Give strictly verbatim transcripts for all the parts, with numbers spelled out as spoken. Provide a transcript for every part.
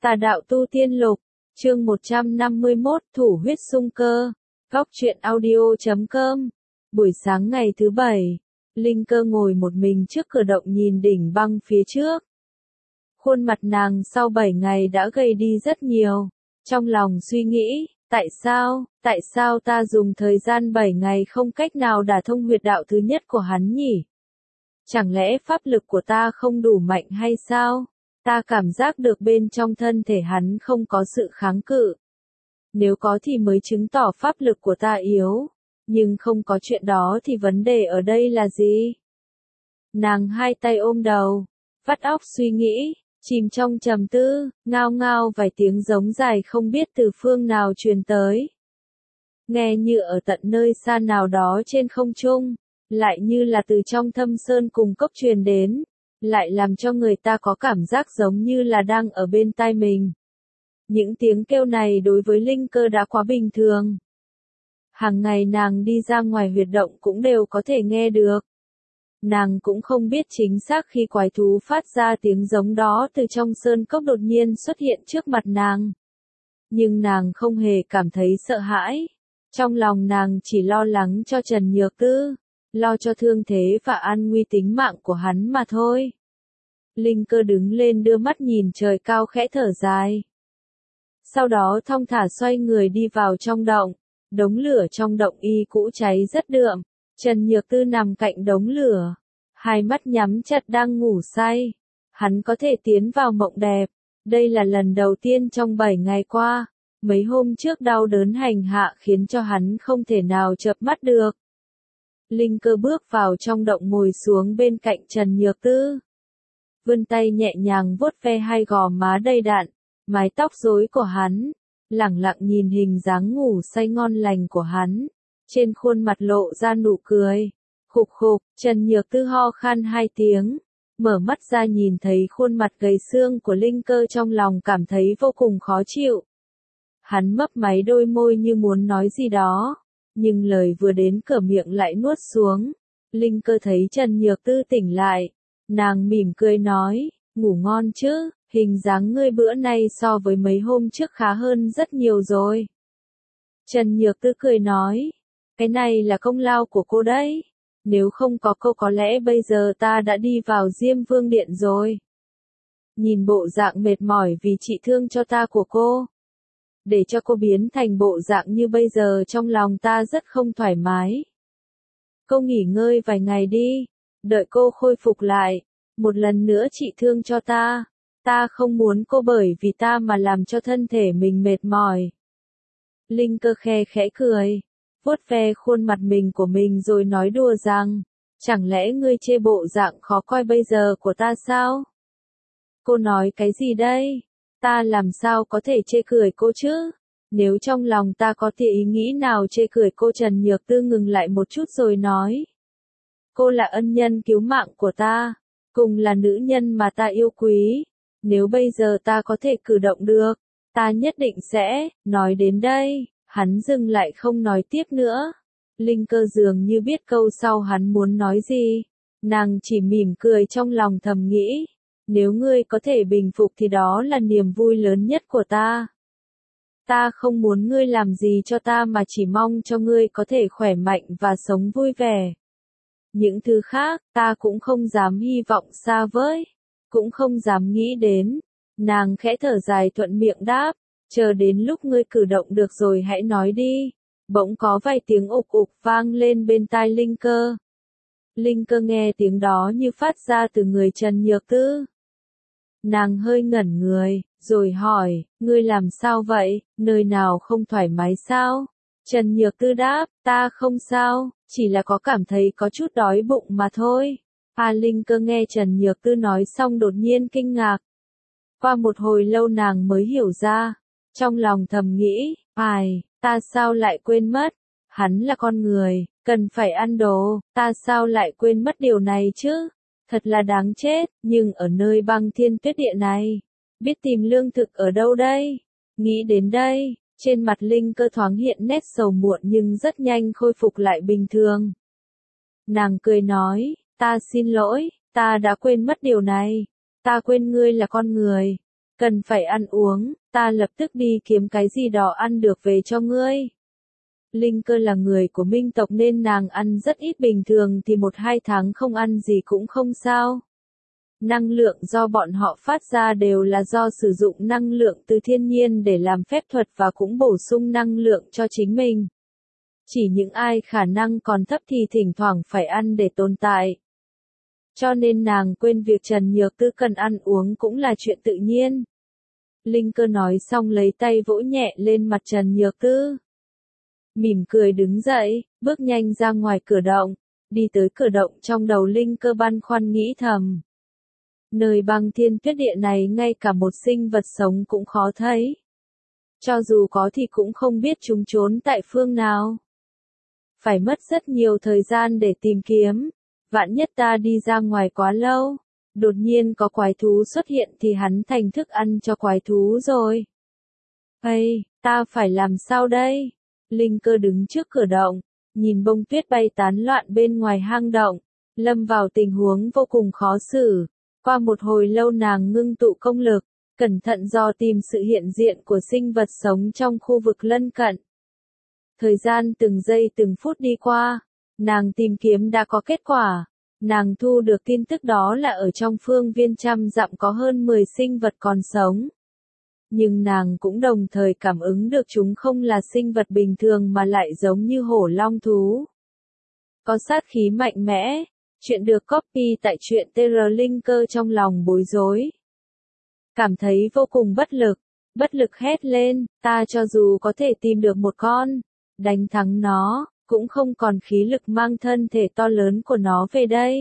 Tà đạo tu tiên lục, chương một trăm năm mươi mốt, thủ huyết xung cơ, góc truyện audio chấm com. Buổi sáng ngày thứ bảy, Linh Cơ ngồi một mình trước cửa động nhìn đỉnh băng phía trước. Khuôn mặt nàng sau bảy ngày đã gầy đi rất nhiều, trong lòng suy nghĩ, tại sao, tại sao ta dùng thời gian bảy ngày không cách nào đả thông huyệt đạo thứ nhất của hắn nhỉ? Chẳng lẽ pháp lực của ta không đủ mạnh hay sao? Ta cảm giác được bên trong thân thể hắn không có sự kháng cự. Nếu có thì mới chứng tỏ pháp lực của ta yếu, nhưng không có chuyện đó thì vấn đề ở đây là gì? Nàng hai tay ôm đầu, vắt óc suy nghĩ, chìm trong trầm tư, ngao ngao vài tiếng giống dài không biết từ phương nào truyền tới. Nghe như ở tận nơi xa nào đó trên không trung, lại như là từ trong thâm sơn cùng cốc truyền đến, lại làm cho người ta có cảm giác giống như là đang ở bên tai mình. Những tiếng kêu này đối với Linh Cơ đã quá bình thường. Hàng ngày nàng đi ra ngoài huyệt động cũng đều có thể nghe được. Nàng cũng không biết chính xác khi quái thú phát ra tiếng giống đó từ trong sơn cốc đột nhiên xuất hiện trước mặt nàng. Nhưng nàng không hề cảm thấy sợ hãi. Trong lòng nàng chỉ lo lắng cho Trần Nhược Tư, lo cho thương thế và an nguy tính mạng của hắn mà thôi. Linh Cơ đứng lên đưa mắt nhìn trời cao khẽ thở dài. Sau đó thong thả xoay người đi vào trong động. Đống lửa trong động y cũ cháy rất đượm. Trần Nhược Tư nằm cạnh đống lửa, hai mắt nhắm chặt đang ngủ say. Hắn có thể tiến vào mộng đẹp. Đây là lần đầu tiên trong bảy ngày qua. Mấy hôm trước đau đớn hành hạ khiến cho hắn không thể nào chợp mắt được. Linh Cơ bước vào trong động ngồi xuống bên cạnh Trần Nhược Tư. Vươn tay nhẹ nhàng vuốt ve hai gò má đầy đặn, mái tóc rối của hắn, lẳng lặng nhìn hình dáng ngủ say ngon lành của hắn. Trên khuôn mặt lộ ra nụ cười. Khục khục, Trần Nhược Tư ho khan hai tiếng, mở mắt ra nhìn thấy khuôn mặt gầy xương của Linh Cơ trong lòng cảm thấy vô cùng khó chịu. Hắn mấp máy đôi môi như muốn nói gì đó, nhưng lời vừa đến cửa miệng lại nuốt xuống. Linh Cơ thấy Trần Nhược Tư tỉnh lại, nàng mỉm cười nói, ngủ ngon chứ, hình dáng ngươi bữa nay so với mấy hôm trước khá hơn rất nhiều rồi. Trần Nhược Tư cười nói, cái này là công lao của cô đấy, nếu không có cô có lẽ bây giờ ta đã đi vào Diêm Vương Điện rồi. Nhìn bộ dạng mệt mỏi vì trị thương cho ta của cô, để cho cô biến thành bộ dạng như bây giờ trong lòng ta rất không thoải mái. Cô nghỉ ngơi vài ngày đi, đợi cô khôi phục lại, một lần nữa trị thương cho ta. Ta không muốn cô bởi vì ta mà làm cho thân thể mình mệt mỏi. Linh Cơ khe khẽ cười, vuốt ve khuôn mặt mình của mình rồi nói đùa rằng, chẳng lẽ ngươi chê bộ dạng khó coi bây giờ của ta sao? Cô nói cái gì đây? Ta làm sao có thể chê cười cô chứ? Nếu trong lòng ta có thì ý nghĩ nào chê cười cô? Trần Nhược Tư ngừng lại một chút rồi nói. Cô là ân nhân cứu mạng của ta, cùng là nữ nhân mà ta yêu quý. Nếu bây giờ ta có thể cử động được, ta nhất định sẽ. Nói đến đây, hắn dừng lại không nói tiếp nữa. Linh Cơ dường như biết câu sau hắn muốn nói gì. Nàng chỉ mỉm cười trong lòng thầm nghĩ. Nếu ngươi có thể bình phục thì đó là niềm vui lớn nhất của ta. Ta không muốn ngươi làm gì cho ta mà chỉ mong cho ngươi có thể khỏe mạnh và sống vui vẻ. Những thứ khác, ta cũng không dám hy vọng xa vời, cũng không dám nghĩ đến. Nàng khẽ thở dài thuận miệng đáp, chờ đến lúc ngươi cử động được rồi hãy nói đi. Bỗng có vài tiếng ục ục vang lên bên tai Linh Cơ. Linh Cơ nghe tiếng đó như phát ra từ người Trần Nhược Tư. Nàng hơi ngẩn người, rồi hỏi, ngươi làm sao vậy, nơi nào không thoải mái sao? Trần Nhược Tư đáp, ta không sao, chỉ là có cảm thấy có chút đói bụng mà thôi. A Linh Cơ nghe Trần Nhược Tư nói xong đột nhiên kinh ngạc. Qua một hồi lâu nàng mới hiểu ra, trong lòng thầm nghĩ, ai, ta sao lại quên mất, hắn là con người, cần phải ăn đồ, ta sao lại quên mất điều này chứ? Thật là đáng chết, nhưng ở nơi băng thiên tuyết địa này, biết tìm lương thực ở đâu đây? Nghĩ đến đây, trên mặt Linh Cơ thoáng hiện nét sầu muộn nhưng rất nhanh khôi phục lại bình thường. Nàng cười nói, ta xin lỗi, ta đã quên mất điều này, ta quên ngươi là con người, cần phải ăn uống, ta lập tức đi kiếm cái gì đó ăn được về cho ngươi. Linh Cơ là người của Minh tộc nên nàng ăn rất ít, bình thường thì một hai tháng không ăn gì cũng không sao. Năng lượng do bọn họ phát ra đều là do sử dụng năng lượng từ thiên nhiên để làm phép thuật và cũng bổ sung năng lượng cho chính mình. Chỉ những ai khả năng còn thấp thì thỉnh thoảng phải ăn để tồn tại. Cho nên nàng quên việc Trần Nhược Tư cần ăn uống cũng là chuyện tự nhiên. Linh Cơ nói xong lấy tay vỗ nhẹ lên mặt Trần Nhược Tư. Mỉm cười đứng dậy, bước nhanh ra ngoài cửa động. Đi tới cửa động, trong đầu Linh Cơ băn khoăn nghĩ thầm. Nơi băng thiên tuyết địa này ngay cả một sinh vật sống cũng khó thấy. Cho dù có thì cũng không biết chúng trốn tại phương nào. Phải mất rất nhiều thời gian để tìm kiếm. Vạn nhất ta đi ra ngoài quá lâu, đột nhiên có quái thú xuất hiện thì hắn thành thức ăn cho quái thú rồi. Ây, ta phải làm sao đây? Linh Cơ đứng trước cửa động, nhìn bông tuyết bay tán loạn bên ngoài hang động, lâm vào tình huống vô cùng khó xử. Qua một hồi lâu nàng ngưng tụ công lực, cẩn thận dò tìm sự hiện diện của sinh vật sống trong khu vực lân cận. Thời gian từng giây từng phút đi qua, nàng tìm kiếm đã có kết quả. Nàng thu được tin tức đó là ở trong phương viên trăm dặm có hơn mười sinh vật còn sống. Nhưng nàng cũng đồng thời cảm ứng được chúng không là sinh vật bình thường mà lại giống như hổ long thú. Có sát khí mạnh mẽ. Chuyện được copy tại truyện tê rờ. Linh Cơ trong lòng bối rối. Cảm thấy vô cùng bất lực. Bất lực hét lên, ta cho dù có thể tìm được một con, đánh thắng nó, cũng không còn khí lực mang thân thể to lớn của nó về đây.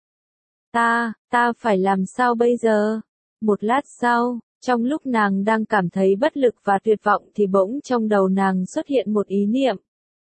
Ta, ta phải làm sao bây giờ? Một lát sau, trong lúc nàng đang cảm thấy bất lực và tuyệt vọng thì bỗng trong đầu nàng xuất hiện một ý niệm.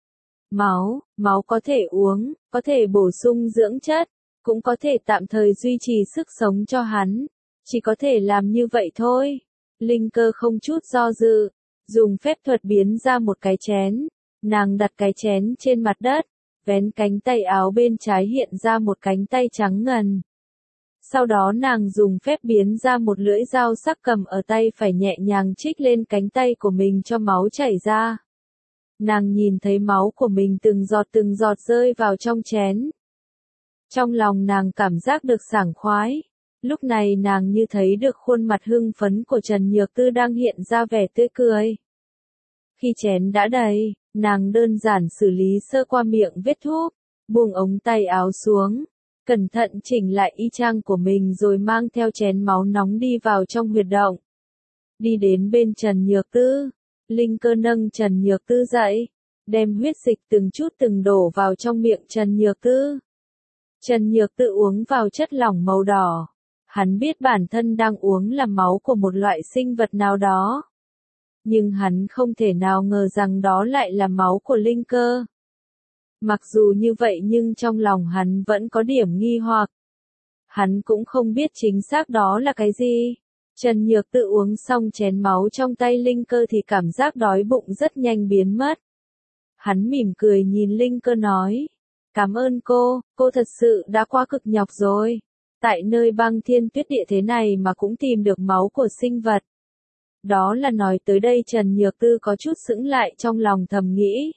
Máu, máu có thể uống, có thể bổ sung dưỡng chất, cũng có thể tạm thời duy trì sức sống cho hắn. Chỉ có thể làm như vậy thôi. Linh Cơ không chút do dự, dùng phép thuật biến ra một cái chén. Nàng đặt cái chén trên mặt đất, vén cánh tay áo bên trái hiện ra một cánh tay trắng ngần. Sau đó nàng dùng phép biến ra một lưỡi dao sắc cầm ở tay phải nhẹ nhàng trích lên cánh tay của mình cho máu chảy ra. Nàng nhìn thấy máu của mình từng giọt từng giọt rơi vào trong chén. Trong lòng nàng cảm giác được sảng khoái. Lúc này nàng như thấy được khuôn mặt hưng phấn của Trần Nhược Tư đang hiện ra vẻ tươi cười. Khi chén đã đầy, nàng đơn giản xử lý sơ qua miệng vết thuốc, buông ống tay áo xuống, cẩn thận chỉnh lại y trang của mình rồi mang theo chén máu nóng đi vào trong huyệt động. Đi đến bên Trần Nhược Tư, Linh Cơ nâng Trần Nhược Tư dậy, đem huyết dịch từng chút từng đổ vào trong miệng Trần Nhược Tư. Trần Nhược Tư uống vào chất lỏng màu đỏ. Hắn biết bản thân đang uống là máu của một loại sinh vật nào đó. Nhưng hắn không thể nào ngờ rằng đó lại là máu của Linh Cơ. Mặc dù như vậy nhưng trong lòng hắn vẫn có điểm nghi hoặc. Hắn cũng không biết chính xác đó là cái gì. Trần Nhược Tư uống xong chén máu trong tay Linh Cơ thì cảm giác đói bụng rất nhanh biến mất. Hắn mỉm cười nhìn Linh Cơ nói. Cảm ơn cô, cô thật sự đã quá cực nhọc rồi. Tại nơi băng thiên tuyết địa thế này mà cũng tìm được máu của sinh vật. Đó là nói tới đây Trần Nhược Tư có chút sững lại trong lòng thầm nghĩ.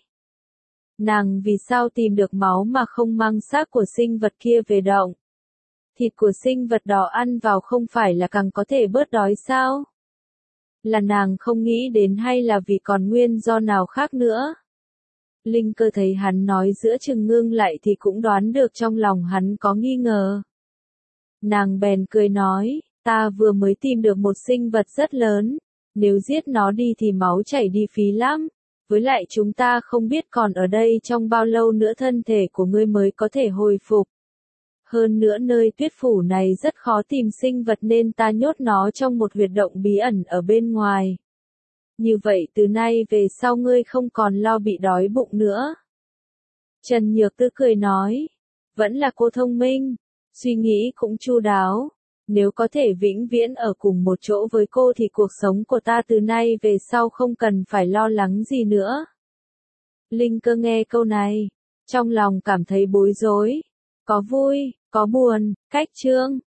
Nàng vì sao tìm được máu mà không mang xác của sinh vật kia về động? Thịt của sinh vật đó ăn vào không phải là càng có thể bớt đói sao? Là nàng không nghĩ đến hay là vì còn nguyên do nào khác nữa? Linh Cơ thấy hắn nói giữa chừng ngưng lại thì cũng đoán được trong lòng hắn có nghi ngờ. Nàng bèn cười nói, ta vừa mới tìm được một sinh vật rất lớn, nếu giết nó đi thì máu chảy đi phí lắm, với lại chúng ta không biết còn ở đây trong bao lâu nữa thân thể của ngươi mới có thể hồi phục. Hơn nữa nơi tuyết phủ này rất khó tìm sinh vật nên ta nhốt nó trong một huyệt động bí ẩn ở bên ngoài. Như vậy từ nay về sau ngươi không còn lo bị đói bụng nữa. Trần Nhược Tư cười nói, vẫn là cô thông minh. Suy nghĩ cũng chu đáo, nếu có thể vĩnh viễn ở cùng một chỗ với cô thì cuộc sống của ta từ nay về sau không cần phải lo lắng gì nữa. Linh Cơ nghe câu này, trong lòng cảm thấy bối rối, có vui, có buồn, cách chương.